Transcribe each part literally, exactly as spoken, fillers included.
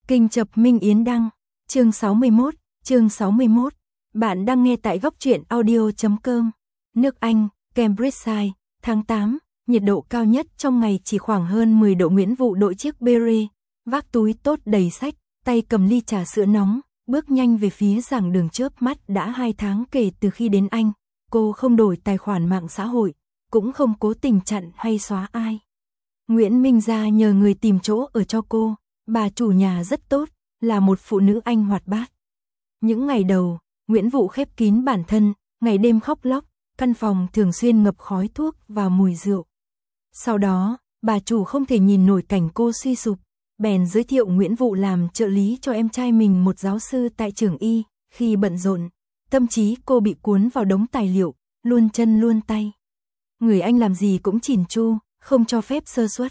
Kinh chập Minh Yến đăng, chương sáu mươi mốt, chương sáu mươi mốt. Bạn đang nghe tại góc truyện audio chấm com. Nước Anh, Cambridgeshire, tháng tám, nhiệt độ cao nhất trong ngày chỉ khoảng hơn mười độ. Nguyễn Vụ đội chiếc beret, vác túi tốt đầy sách, tay cầm ly trà sữa nóng, bước nhanh về phía giảng đường. Chớp mắt đã hai tháng kể từ khi đến Anh, cô không đổi tài khoản mạng xã hội, cũng không cố tình chặn hay xóa ai. Nguyễn Minh Gia nhờ người tìm chỗ ở cho cô, bà chủ nhà rất tốt, là một phụ nữ Anh hoạt bát. Những ngày đầu, Nguyễn Vụ khép kín bản thân, ngày đêm khóc lóc, căn phòng thường xuyên ngập khói thuốc và mùi rượu. Sau đó, bà chủ không thể nhìn nổi cảnh cô suy sụp, bèn giới thiệu Nguyễn Vụ làm trợ lý cho em trai mình, một giáo sư tại trường y. Khi bận rộn, tâm trí cô bị cuốn vào đống tài liệu, luôn chân luôn tay. Người Anh làm gì cũng chỉn chu, không cho phép sơ suất.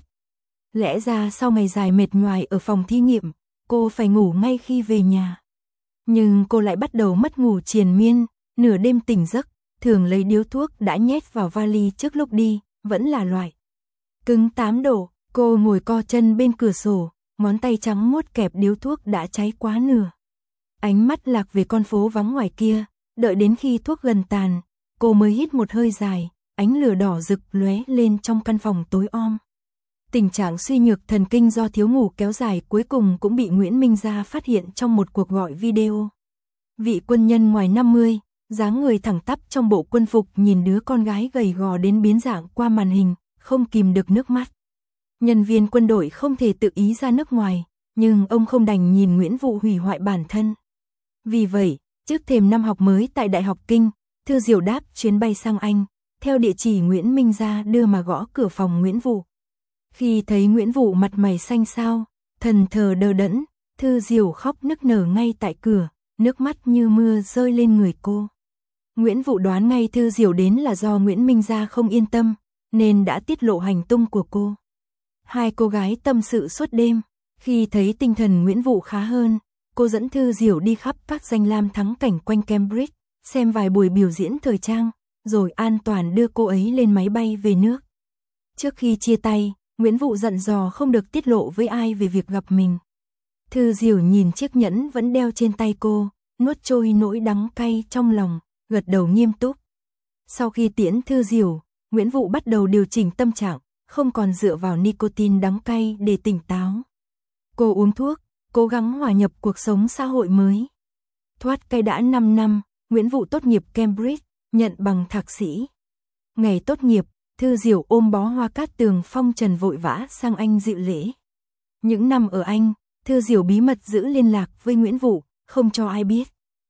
Lẽ ra sau ngày dài mệt nhoài ở phòng thí nghiệm, cô phải ngủ ngay khi về nhà. Nhưng cô lại bắt đầu mất ngủ triền miên, nửa đêm tỉnh giấc, thường lấy điếu thuốc đã nhét vào vali trước lúc đi, vẫn là loại cứng tám độ. Cô ngồi co chân bên cửa sổ, ngón tay trắng muốt kẹp điếu thuốc đã cháy quá nửa. Ánh mắt lạc về con phố vắng ngoài kia, đợi đến khi thuốc gần tàn, cô mới hít một hơi dài, ánh lửa đỏ rực lóe lên trong căn phòng tối om. Tình trạng suy nhược thần kinh do thiếu ngủ kéo dài cuối cùng cũng bị Nguyễn Minh Gia phát hiện trong một cuộc gọi video. Vị quân nhân ngoài năm mươi, dáng người thẳng tắp trong bộ quân phục, nhìn đứa con gái gầy gò đến biến dạng qua màn hình, không kìm được nước mắt. Nhân viên quân đội không thể tự ý ra nước ngoài, nhưng ông không đành nhìn Nguyễn Vụ hủy hoại bản thân. Vì vậy, trước thềm năm học mới tại Đại học Kinh, Thư Diểu đáp chuyến bay sang Anh, theo địa chỉ Nguyễn Minh Gia đưa mà gõ cửa phòng Nguyễn Vụ. Khi thấy Nguyễn Vụ mặt mày xanh xao, thần thờ đờ đẫn, Thư Diểu khóc nức nở ngay tại cửa, nước mắt như mưa rơi lên người cô. Nguyễn Vụ đoán ngay Thư Diểu đến là do Nguyễn Minh Gia không yên tâm, nên đã tiết lộ hành tung của cô. Hai cô gái tâm sự suốt đêm, khi thấy tinh thần Nguyễn Vụ khá hơn, cô dẫn Thư Diểu đi khắp các danh lam thắng cảnh quanh Cambridge, xem vài buổi biểu diễn thời trang, rồi an toàn đưa cô ấy lên máy bay về nước. Trước khi chia tay, Nguyễn Vụ dặn dò không được tiết lộ với ai về việc gặp mình. Thư Diểu nhìn chiếc nhẫn vẫn đeo trên tay cô, nuốt trôi nỗi đắng cay trong lòng, gật đầu nghiêm túc. Sau khi tiễn Thư Diểu, Nguyễn Vụ bắt đầu điều chỉnh tâm trạng, không còn dựa vào nicotine đắng cay để tỉnh táo. Cô uống thuốc, cố gắng hòa nhập cuộc sống xã hội mới. Thoát cay đã năm năm, Nguyễn Vụ tốt nghiệp Cambridge, nhận bằng thạc sĩ. Ngày tốt nghiệp, Thư Diểu ôm bó hoa cát tường phong trần vội vã sang Anh dự lễ. Những năm ở Anh, Thư Diểu bí mật giữ liên lạc với Nguyễn Vụ, không cho ai biết.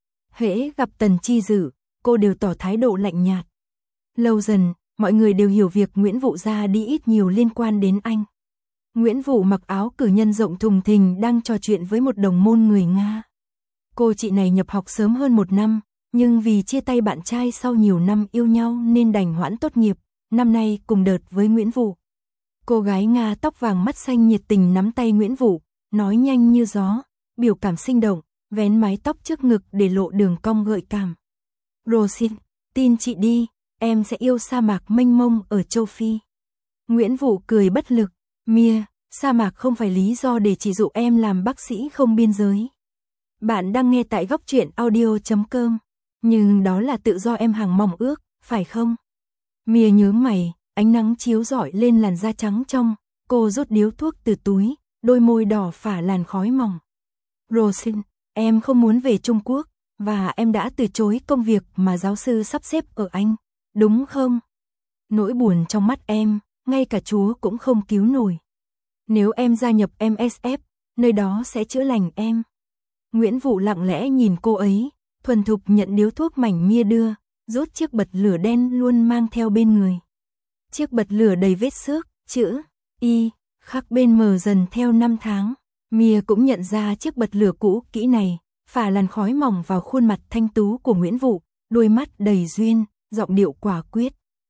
Hễ gặp Tần Chi Dử, cô đều tỏ thái độ lạnh nhạt. Lâu dần, mọi người đều hiểu việc Nguyễn Vụ ra đi ít nhiều liên quan đến anh. Nguyễn Vụ mặc áo cử nhân rộng thùng thình đang trò chuyện với một đồng môn người Nga. Cô chị này nhập học sớm hơn một năm, nhưng vì chia tay bạn trai sau nhiều năm yêu nhau nên đành hoãn tốt nghiệp, năm nay cùng đợt với Nguyễn Vụ. Cô gái Nga tóc vàng mắt xanh nhiệt tình nắm tay Nguyễn Vụ, nói nhanh như gió, biểu cảm sinh động, vén mái tóc trước ngực để lộ đường cong gợi cảm. Rosin, tin chị đi, em sẽ yêu sa mạc mênh mông ở châu Phi. Nguyễn Vụ cười bất lực, Mia, sa mạc không phải lý do để chị dụ em làm bác sĩ không biên giới. Bạn đang nghe tại góc truyện audio chấm com, nhưng đó là tự do em hằng mong ước, phải không? Mia nhướng mày, ánh nắng chiếu rọi lên làn da trắng trong, cô rút điếu thuốc từ túi, đôi môi đỏ phả làn khói mỏng. Rosin, em không muốn về Trung Quốc, và em đã từ chối công việc mà giáo sư sắp xếp ở Anh, đúng không? Nỗi buồn trong mắt em, ngay cả Chúa cũng không cứu nổi. Nếu em gia nhập em ét ép, nơi đó sẽ chữa lành em. Nguyễn Vụ lặng lẽ nhìn cô ấy, thuần thục nhận điếu thuốc mảnh Mia đưa, rút chiếc bật lửa đen luôn mang theo bên người. Chiếc bật lửa đầy vết xước, chữ Y khắc bên mờ dần theo năm tháng. Mia cũng nhận ra chiếc bật lửa cũ kỹ này, phả làn khói mỏng vào khuôn mặt thanh tú của Nguyễn Vụ, đôi mắt đầy duyên, giọng điệu quả quyết.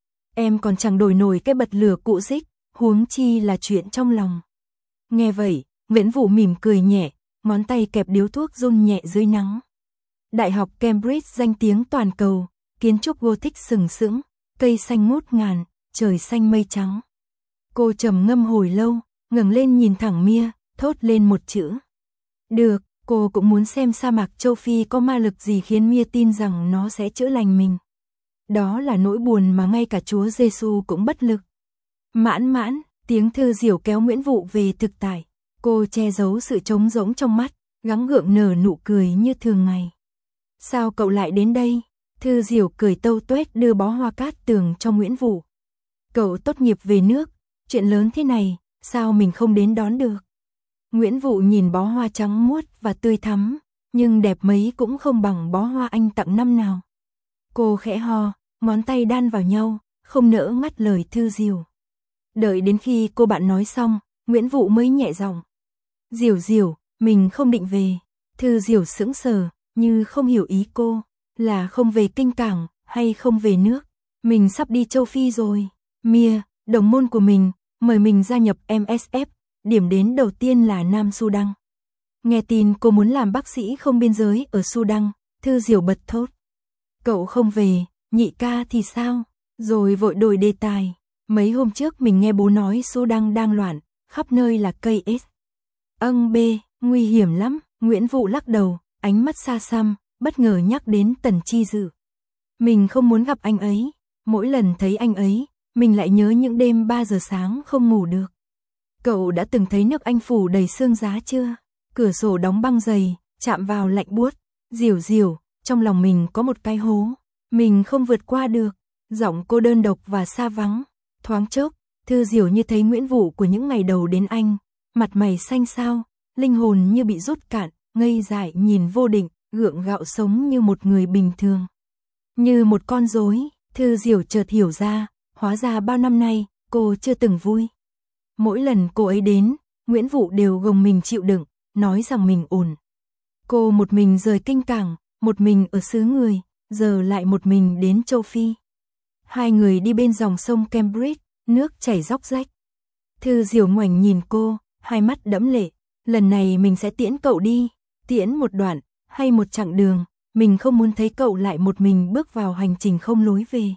Em còn chẳng đổi nổi cái bật lửa cũ xích, huống chi là chuyện trong lòng. Nghe vậy, Nguyễn Vụ mỉm cười nhẹ, ngón tay kẹp điếu thuốc run nhẹ dưới nắng. Đại học Cambridge danh tiếng toàn cầu, kiến trúc Gothic sừng sững, cây xanh ngút ngàn, trời xanh mây trắng. Cô trầm ngâm hồi lâu, ngẩng lên nhìn thẳng Mia, thốt lên một chữ. Được, cô cũng muốn xem sa mạc châu Phi có ma lực gì khiến Mia tin rằng nó sẽ chữa lành mình. Đó là nỗi buồn mà ngay cả Chúa Giêsu cũng bất lực. Mãn mãn, tiếng Thư Diểu kéo Nguyễn Vụ về thực tại. Cô che giấu sự trống rỗng trong mắt, gắng gượng nở nụ cười như thường ngày. Sao cậu lại đến đây? Thư Diểu cười tâu tuét đưa bó hoa cát tường cho Nguyễn Vụ. Cậu tốt nghiệp về nước, chuyện lớn thế này, sao mình không đến đón được? Nguyễn Vụ nhìn bó hoa trắng muốt và tươi thắm, nhưng đẹp mấy cũng không bằng bó hoa anh tặng năm nào. Cô khẽ ho, ngón tay đan vào nhau, không nỡ ngắt lời Thư Diểu. Đợi đến khi cô bạn nói xong, Nguyễn Vụ mới nhẹ giọng. Diểu Diểu, mình không định về. Thư Diểu sững sờ, như không hiểu ý cô, là không về Kinh Cảng, hay không về nước. Mình sắp đi châu Phi rồi. Mia, đồng môn của mình, mời mình gia nhập em ét ép, điểm đến đầu tiên là Nam Sudan. Nghe tin cô muốn làm bác sĩ không biên giới ở Sudan, Thư Diểu bật thốt. Cậu không về, nhị ca thì sao? Rồi vội đổi đề tài. Mấy hôm trước mình nghe bố nói Sudan đang loạn, khắp nơi là cây ết. Âng bê, nguy hiểm lắm. Nguyễn Vụ lắc đầu, ánh mắt xa xăm, bất ngờ nhắc đến Tần Chi Dự. Mình không muốn gặp anh ấy, mỗi lần thấy anh ấy, mình lại nhớ những đêm ba giờ sáng không ngủ được. Cậu đã từng thấy nước Anh phủ đầy sương giá chưa? Cửa sổ đóng băng dày, chạm vào lạnh buốt. Diểu Diểu, trong lòng mình có một cái hố, mình không vượt qua được. Giọng cô đơn độc và xa vắng. Thoáng chốc, Thư Diểu như thấy Nguyễn Vụ của những ngày đầu đến Anh, mặt mày xanh xao, linh hồn như bị rút cạn, ngây dại nhìn vô định, gượng gạo sống như một người bình thường. Như một con rối, Thư Diểu chợt hiểu ra, hóa ra bao năm nay, cô chưa từng vui. Mỗi lần cô ấy đến, Nguyễn Vụ đều gồng mình chịu đựng, nói rằng mình ổn. Cô một mình rời Kinh Cảng, một mình ở xứ người, giờ lại một mình đến châu Phi. Hai người đi bên dòng sông Cambridge, nước chảy róc rách. Thư Diểu ngoảnh nhìn cô, hai mắt đẫm lệ. Lần này mình sẽ tiễn cậu đi, tiễn một đoạn, hay một chặng đường, mình không muốn thấy cậu lại một mình bước vào hành trình không lối về.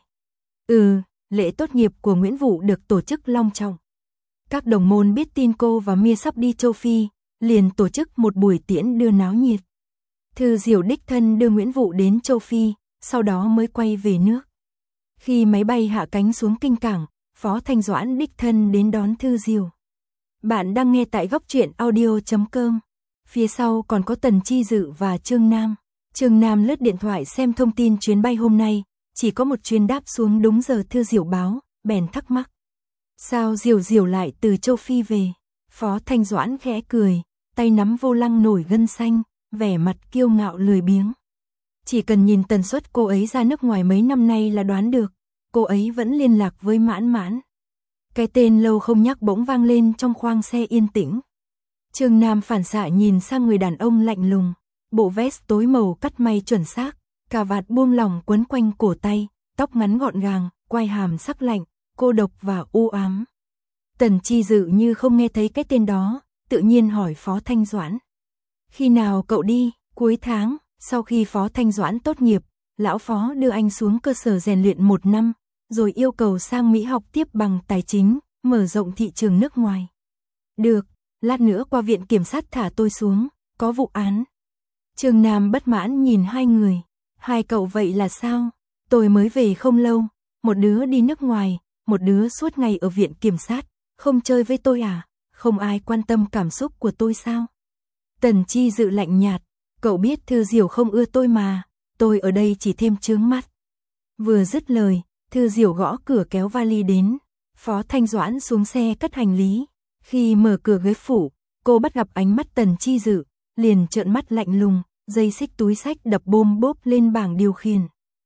Ừ, lễ tốt nghiệp của Nguyễn Vụ được tổ chức long trọng. Các đồng môn biết tin cô và Mia sắp đi châu Phi, liền tổ chức một buổi tiễn đưa náo nhiệt. Thư Diểu đích thân đưa Nguyễn Vụ đến châu Phi, sau đó mới quay về nước. Khi máy bay hạ cánh xuống Kinh Cảng, Phó Thanh Doãn đích thân đến đón Thư Diểu. Bạn đang nghe tại góc truyện audio chấm com. Phía sau còn có Tần Chi Dự và Trương Nam. Trương Nam lướt điện thoại xem thông tin chuyến bay hôm nay, chỉ có một chuyến đáp xuống đúng giờ Thư Diểu báo, bèn thắc mắc. Sao Diểu Diểu lại từ châu Phi về? Phó Thanh Doãn khẽ cười, tay nắm vô lăng nổi gân xanh, vẻ mặt kiêu ngạo lười biếng. Chỉ cần nhìn tần suất cô ấy ra nước ngoài mấy năm nay là đoán được, cô ấy vẫn liên lạc với Mãn Mãn. Cái tên lâu không nhắc bỗng vang lên trong khoang xe yên tĩnh. Trương Nam phản xạ nhìn sang người đàn ông lạnh lùng, bộ vest tối màu cắt may chuẩn xác, cà vạt buông lỏng quấn quanh cổ tay, tóc ngắn gọn gàng, quai hàm sắc lạnh, cô độc và u ám. Tần Chi Dự như không nghe thấy cái tên đó, tự nhiên hỏi Phó Thanh Doãn. Khi nào cậu đi? Cuối tháng, sau khi Phó Thanh Doãn tốt nghiệp, lão Phó đưa anh xuống cơ sở rèn luyện một năm, rồi yêu cầu sang Mỹ học tiếp bằng tài chính, mở rộng thị trường nước ngoài. Được, lát nữa qua viện kiểm sát thả tôi xuống, có vụ án. Trương Nam bất mãn nhìn hai người. Hai cậu vậy là sao? Tôi mới về không lâu, một đứa đi nước ngoài, một đứa suốt ngày ở viện kiểm sát, không chơi với tôi à? Không ai quan tâm cảm xúc của tôi sao? Tần Chi Dự lạnh nhạt, cậu biết Thư Diểu không ưa tôi mà, tôi ở đây chỉ thêm chướng mắt. Vừa dứt lời, Thư Diểu gõ cửa kéo vali đến, Phó Thanh Doãn xuống xe cất hành lý. Khi mở cửa ghế phủ, cô bắt gặp ánh mắt Tần Chi Dự, liền trợn mắt lạnh lùng, dây xích túi xách đập bôm bốp lên bảng điều khiển.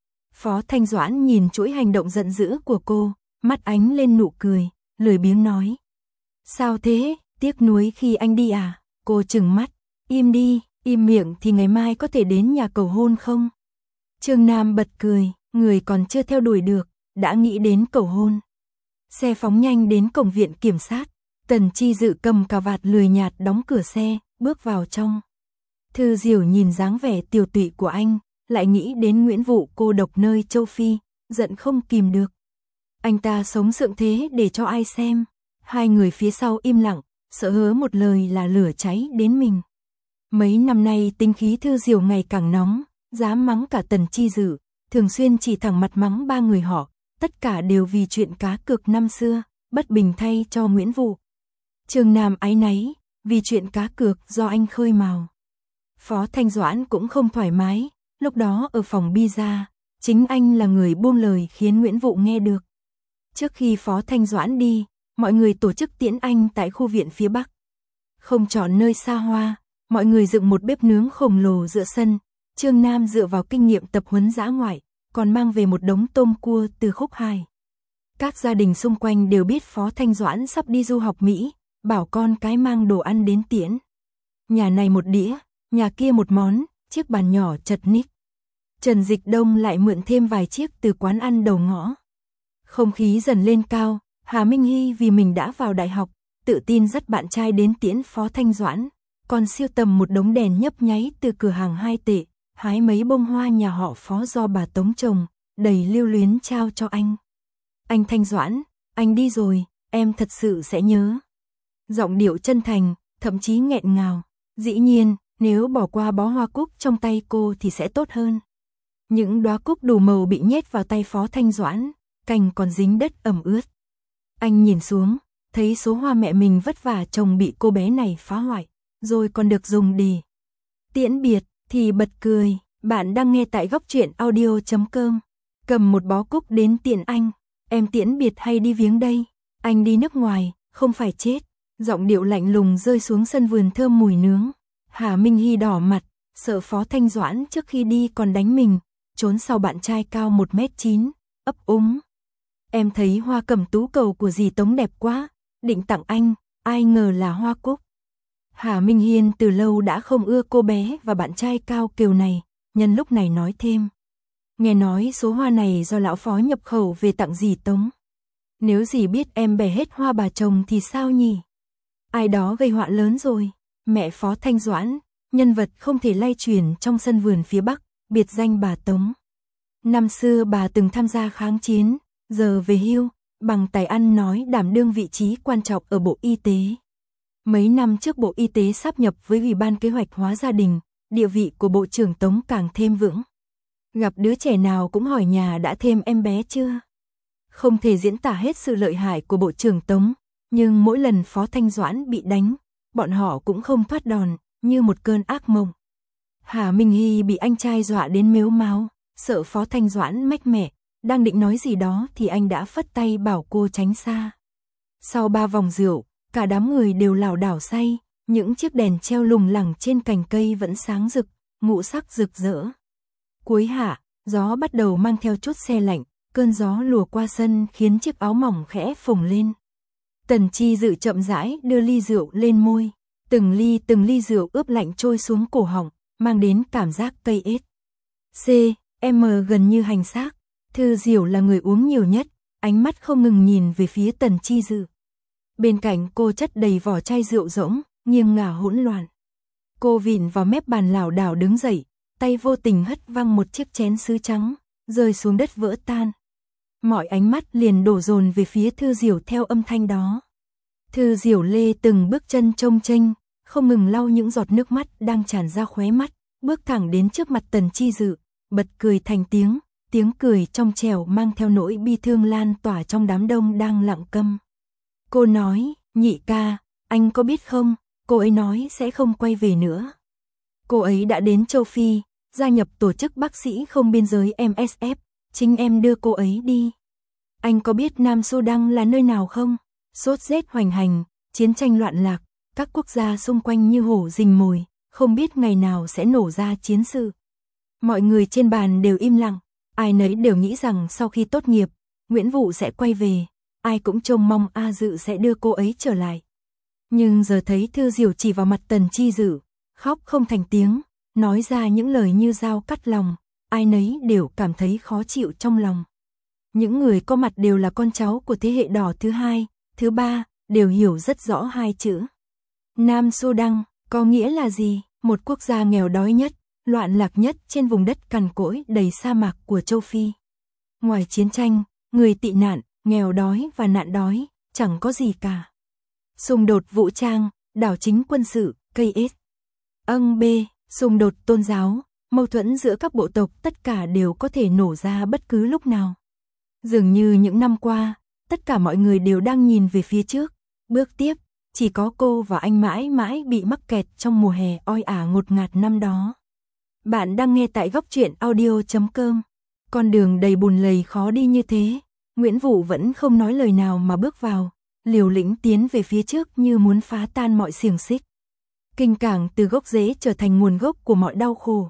Phó Thanh Doãn nhìn chuỗi hành động giận dữ của cô, mắt ánh lên nụ cười, lười biếng nói. Sao thế, tiếc nuối khi anh đi à? Cô trừng mắt, im đi, im miệng thì ngày mai có thể đến nhà cầu hôn không? Trương Nam bật cười, người còn chưa theo đuổi được, đã nghĩ đến cầu hôn. Xe phóng nhanh đến cổng viện kiểm sát, Tần Chi Dự cầm cà vạt lười nhạt đóng cửa xe, bước vào trong. Thư Diểu nhìn dáng vẻ tiều tụy của anh, lại nghĩ đến Nguyễn Vụ cô độc nơi châu Phi, giận không kìm được. Anh ta sống sượng thế để cho ai xem? Hai người phía sau im lặng, sợ hớ một lời là lửa cháy đến mình. Mấy năm nay tính khí Thư Diểu ngày càng nóng, dám mắng cả Tần Chi Dự, thường xuyên chỉ thẳng mặt mắng ba người họ, tất cả đều vì chuyện cá cược năm xưa, bất bình thay cho Nguyễn Vũ. Trương Nam áy náy, vì chuyện cá cược do anh khơi mào. Phó Thanh Doãn cũng không thoải mái, lúc đó ở phòng pizza, chính anh là người buông lời khiến Nguyễn Vũ nghe được. Trước khi Phó Thanh Doãn đi, mọi người tổ chức tiễn anh tại khu viện phía Bắc. Không chọn nơi xa hoa, mọi người dựng một bếp nướng khổng lồ giữa sân, Trương Nam dựa vào kinh nghiệm tập huấn dã ngoại, còn mang về một đống tôm cua từ Khúc Hải. Các gia đình xung quanh đều biết Phó Thanh Doãn sắp đi du học Mỹ, bảo con cái mang đồ ăn đến tiễn. Nhà này một đĩa, nhà kia một món, chiếc bàn nhỏ chật ních. Trần Dịch Đông lại mượn thêm vài chiếc từ quán ăn đầu ngõ. Không khí dần lên cao, Hà Minh Hy vì mình đã vào đại học, tự tin dắt bạn trai đến tiễn Phó Thanh Doãn, còn siêu tầm một đống đèn nhấp nháy từ cửa hàng hai tệ, hái mấy bông hoa nhà họ Phó do bà Tống trồng, đầy lưu luyến trao cho anh. Anh Thanh Doãn, anh đi rồi, em thật sự sẽ nhớ. Giọng điệu chân thành, thậm chí nghẹn ngào. Dĩ nhiên, nếu bỏ qua bó hoa cúc trong tay cô thì sẽ tốt hơn. Những đóa cúc đủ màu bị nhét vào tay Phó Thanh Doãn, cành còn dính đất ẩm ướt. Anh nhìn xuống, thấy số hoa mẹ mình vất vả trồng bị cô bé này phá hoại, rồi còn được dùng để tiễn biệt, thì bật cười. Bạn đang nghe tại góc truyện audio chấm com. Cầm một bó cúc đến tiễn anh, em tiễn biệt hay đi viếng đây? Anh đi nước ngoài, không phải chết. Giọng điệu lạnh lùng rơi xuống sân vườn thơm mùi nướng. Hà Minh Hy đỏ mặt, sợ Phó Thanh Doãn trước khi đi còn đánh mình, trốn sau bạn trai cao một mét chín, ấp úng. Em thấy hoa cẩm tú cầu của dì Tống đẹp quá, định tặng anh, ai ngờ là hoa cúc. Hà Minh Hiên từ lâu đã không ưa cô bé và bạn trai cao kiều này, nhân lúc này nói thêm. Nghe nói số hoa này do lão Phó nhập khẩu về tặng dì Tống. Nếu dì biết em bẻ hết hoa bà chồng thì sao nhỉ? Ai đó gây họa lớn rồi. Mẹ Phó Thanh Doãn, nhân vật không thể lay truyền trong sân vườn phía Bắc, biệt danh bà Tống. Năm xưa bà từng tham gia kháng chiến, giờ về hưu, bằng tài ăn nói đảm đương vị trí quan trọng ở Bộ Y tế. Mấy năm trước Bộ Y tế sáp nhập với Ủy ban Kế hoạch hóa gia đình, địa vị của Bộ trưởng Tống càng thêm vững. Gặp đứa trẻ nào cũng hỏi nhà đã thêm em bé chưa. Không thể diễn tả hết sự lợi hại của Bộ trưởng Tống, nhưng mỗi lần Phó Thanh Doãn bị đánh, bọn họ cũng không thoát đòn, như một cơn ác mộng. Hà Minh Hy bị anh trai dọa đến mếu máo, sợ Phó Thanh Doãn mách mẹ, đang định nói gì đó thì anh đã phất tay bảo cô tránh xa. Sau ba vòng rượu, cả đám người đều lảo đảo say, những chiếc đèn treo lủng lẳng trên cành cây vẫn sáng rực, ngũ sắc rực rỡ. Cuối hạ, gió bắt đầu mang theo chút se lạnh, cơn gió lùa qua sân khiến chiếc áo mỏng khẽ phồng lên. Tần Chi Dự chậm rãi đưa ly rượu lên môi, từng ly từng ly rượu ướp lạnh trôi xuống cổ họng, mang đến cảm giác cây ết. C, M gần như hành xác, Thư Diểu là người uống nhiều nhất, ánh mắt không ngừng nhìn về phía Tần Chi Dự. Bên cạnh cô chất đầy vỏ chai rượu rỗng, nghiêng ngả hỗn loạn. Cô vịn vào mép bàn lảo đảo đứng dậy, tay vô tình hất văng một chiếc chén sứ trắng, rơi xuống đất vỡ tan. Mọi ánh mắt liền đổ dồn về phía Thư Diểu theo âm thanh đó. Thư Diểu lê từng bước chân trông chênh, không ngừng lau những giọt nước mắt đang tràn ra khóe mắt, bước thẳng đến trước mặt Tần Chi Dự, bật cười thành tiếng, tiếng cười trong trẻo mang theo nỗi bi thương lan tỏa trong đám đông đang lặng câm. Cô nói, nhị ca, anh có biết không, cô ấy nói sẽ không quay về nữa. Cô ấy đã đến châu Phi, gia nhập tổ chức bác sĩ không biên giới em ét ép, chính em đưa cô ấy đi. Anh có biết Nam Sudan là nơi nào không? Sốt rét hoành hành, chiến tranh loạn lạc, các quốc gia xung quanh như hổ rình mồi, không biết ngày nào sẽ nổ ra chiến sự. Mọi người trên bàn đều im lặng, ai nấy đều nghĩ rằng sau khi tốt nghiệp, Nguyễn Vũ sẽ quay về, ai cũng trông mong A Dự sẽ đưa cô ấy trở lại. Nhưng giờ thấy Thư Diểu chỉ vào mặt Tần Chi Dự, khóc không thành tiếng, nói ra những lời như dao cắt lòng, ai nấy đều cảm thấy khó chịu trong lòng. Những người có mặt đều là con cháu của thế hệ đỏ thứ hai, thứ ba, đều hiểu rất rõ hai chữ. Nam Sudan, có nghĩa là gì? Một quốc gia nghèo đói nhất, loạn lạc nhất trên vùng đất cằn cỗi đầy sa mạc của châu Phi. Ngoài chiến tranh, người tị nạn, nghèo đói và nạn đói, chẳng có gì cả. Xung đột vũ trang, đảo chính quân sự, cây ết. Âng B, xung đột tôn giáo, mâu thuẫn giữa các bộ tộc tất cả đều có thể nổ ra bất cứ lúc nào. Dường như những năm qua, tất cả mọi người đều đang nhìn về phía trước, bước tiếp, chỉ có cô và anh mãi mãi bị mắc kẹt trong mùa hè oi ả ngột ngạt năm đó. Bạn đang nghe tại góc truyện audio chấm com. Con đường đầy bùn lầy khó đi như thế, Nguyễn Vũ vẫn không nói lời nào mà bước vào, liều lĩnh tiến về phía trước như muốn phá tan mọi xiềng xích. Kinh cảng từ gốc rễ trở thành nguồn gốc của mọi đau khổ.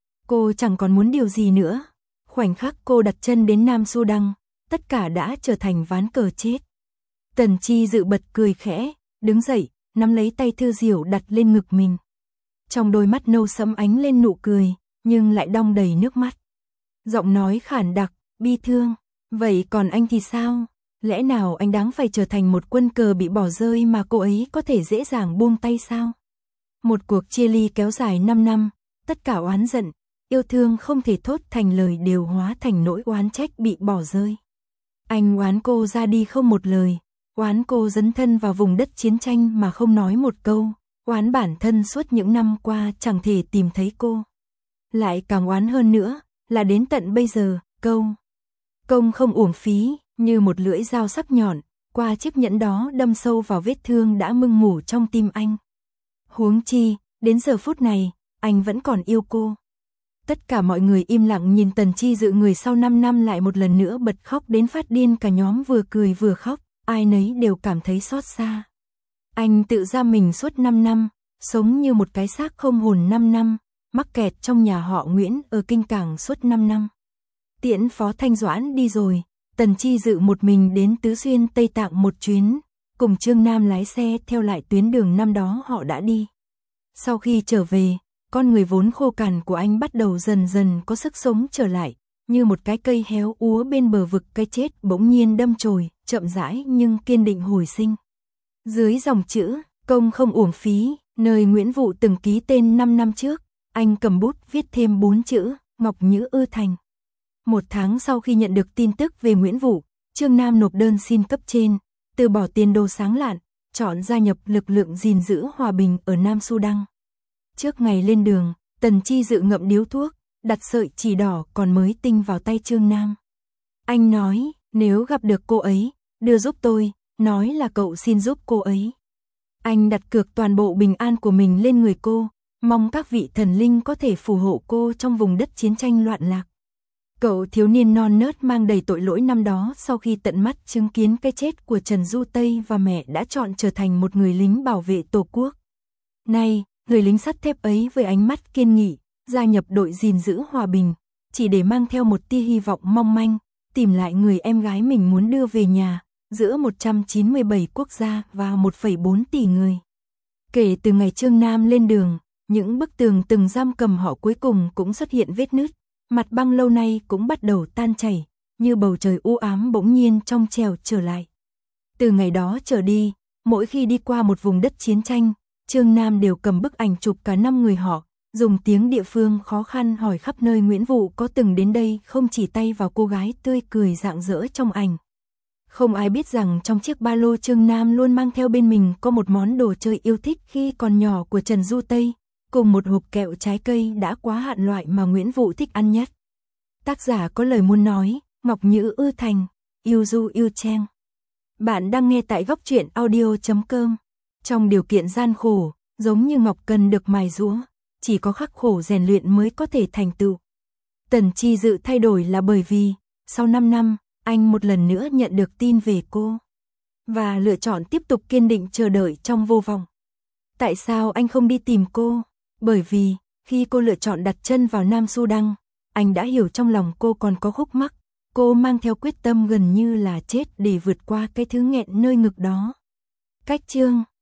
Cô chẳng còn muốn điều gì nữa. Khoảnh khắc cô đặt chân đến Nam Sudan, tất cả đã trở thành ván cờ chết. Tần Chi Dự bật cười khẽ, đứng dậy, nắm lấy tay Thư Diểu đặt lên ngực mình. Trong đôi mắt nâu sẫm ánh lên nụ cười, nhưng lại đong đầy nước mắt. Giọng nói khản đặc, bi thương, vậy còn anh thì sao? Lẽ nào anh đáng phải trở thành một quân cờ bị bỏ rơi mà cô ấy có thể dễ dàng buông tay sao? Một cuộc chia ly kéo dài năm năm, tất cả oán giận, yêu thương không thể thốt thành lời đều hóa thành nỗi oán trách bị bỏ rơi. Anh oán cô ra đi không một lời, oán cô dấn thân vào vùng đất chiến tranh mà không nói một câu, oán bản thân suốt những năm qua chẳng thể tìm thấy cô. Lại càng oán hơn nữa, là đến tận bây giờ, câu công không uổng phí, như một lưỡi dao sắc nhọn, qua chiếc nhẫn đó đâm sâu vào vết thương đã mưng mủ trong tim anh. Huống chi, đến giờ phút này, anh vẫn còn yêu cô. Tất cả mọi người im lặng nhìn Tần Chi Dự người sau năm năm lại một lần nữa bật khóc đến phát điên, cả nhóm vừa cười vừa khóc, ai nấy đều cảm thấy xót xa. Anh tự giam mình suốt năm năm, sống như một cái xác không hồn năm năm, mắc kẹt trong nhà họ Nguyễn ở Kinh Cảng suốt năm năm. Tiễn Phó Thanh Doãn đi rồi, Tần Chi Dự một mình đến Tứ Xuyên Tây Tạng một chuyến, cùng Trương Nam lái xe theo lại tuyến đường năm đó họ đã đi. Sau khi trở về, con người vốn khô cằn của anh bắt đầu dần dần có sức sống trở lại, như một cái cây héo úa bên bờ vực cái chết bỗng nhiên đâm chồi, chậm rãi nhưng kiên định hồi sinh. Dưới dòng chữ, công không uổng phí, nơi Nguyễn Vũ từng ký tên năm năm trước, anh cầm bút viết thêm bốn chữ, Ngọc Nhữ Ư Thành. Một tháng sau khi nhận được tin tức về Nguyễn Vũ, Trương Nam nộp đơn xin cấp trên, từ bỏ tiền đồ sáng lạn, chọn gia nhập lực lượng gìn giữ hòa bình ở Nam Sudan. Trước ngày lên đường, Tần Chi Dự ngậm điếu thuốc, đặt sợi chỉ đỏ còn mới tinh vào tay Trương Nam. Anh nói, nếu gặp được cô ấy, đưa giúp tôi, nói là cậu xin giúp cô ấy. Anh đặt cược toàn bộ bình an của mình lên người cô, mong các vị thần linh có thể phù hộ cô trong vùng đất chiến tranh loạn lạc. Cậu thiếu niên non nớt mang đầy tội lỗi năm đó sau khi tận mắt chứng kiến cái chết của Trần Du Tây và mẹ đã chọn trở thành một người lính bảo vệ Tổ quốc. Nay, người lính sắt thép ấy với ánh mắt kiên nghị, gia nhập đội gìn giữ hòa bình, chỉ để mang theo một tia hy vọng mong manh, tìm lại người em gái mình muốn đưa về nhà, giữa một trăm chín mươi bảy quốc gia và một phẩy bốn tỷ người. Kể từ ngày Trương Nam lên đường, những bức tường từng giam cầm họ cuối cùng cũng xuất hiện vết nứt, mặt băng lâu nay cũng bắt đầu tan chảy, như bầu trời u ám bỗng nhiên trong trèo trở lại. Từ ngày đó trở đi, mỗi khi đi qua một vùng đất chiến tranh, Trương Nam đều cầm bức ảnh chụp cả năm người họ, dùng tiếng địa phương khó khăn hỏi khắp nơi Nguyễn Vũ có từng đến đây không, chỉ tay vào cô gái tươi cười rạng rỡ trong ảnh. Không ai biết rằng trong chiếc ba lô Trương Nam luôn mang theo bên mình có một món đồ chơi yêu thích khi còn nhỏ của Trần Du Tây, cùng một hộp kẹo trái cây đã quá hạn loại mà Nguyễn Vũ thích ăn nhất. Tác giả có lời muốn nói, Ngọc Nhữ Ư Thành, yêu du yêu cheng. Bạn đang nghe tại góc truyện audio chấm com. Trong điều kiện gian khổ, giống như ngọc cần được mài giũa, chỉ có khắc khổ rèn luyện mới có thể thành tựu. Tần Chi Dự thay đổi là bởi vì, sau năm năm, anh một lần nữa nhận được tin về cô, và lựa chọn tiếp tục kiên định chờ đợi trong vô vọng. Tại sao anh không đi tìm cô? Bởi vì, khi cô lựa chọn đặt chân vào Nam Sudan, anh đã hiểu trong lòng cô còn có khúc mắc, cô mang theo quyết tâm gần như là chết để vượt qua cái thứ nghẹn nơi ngực đó. Cách chương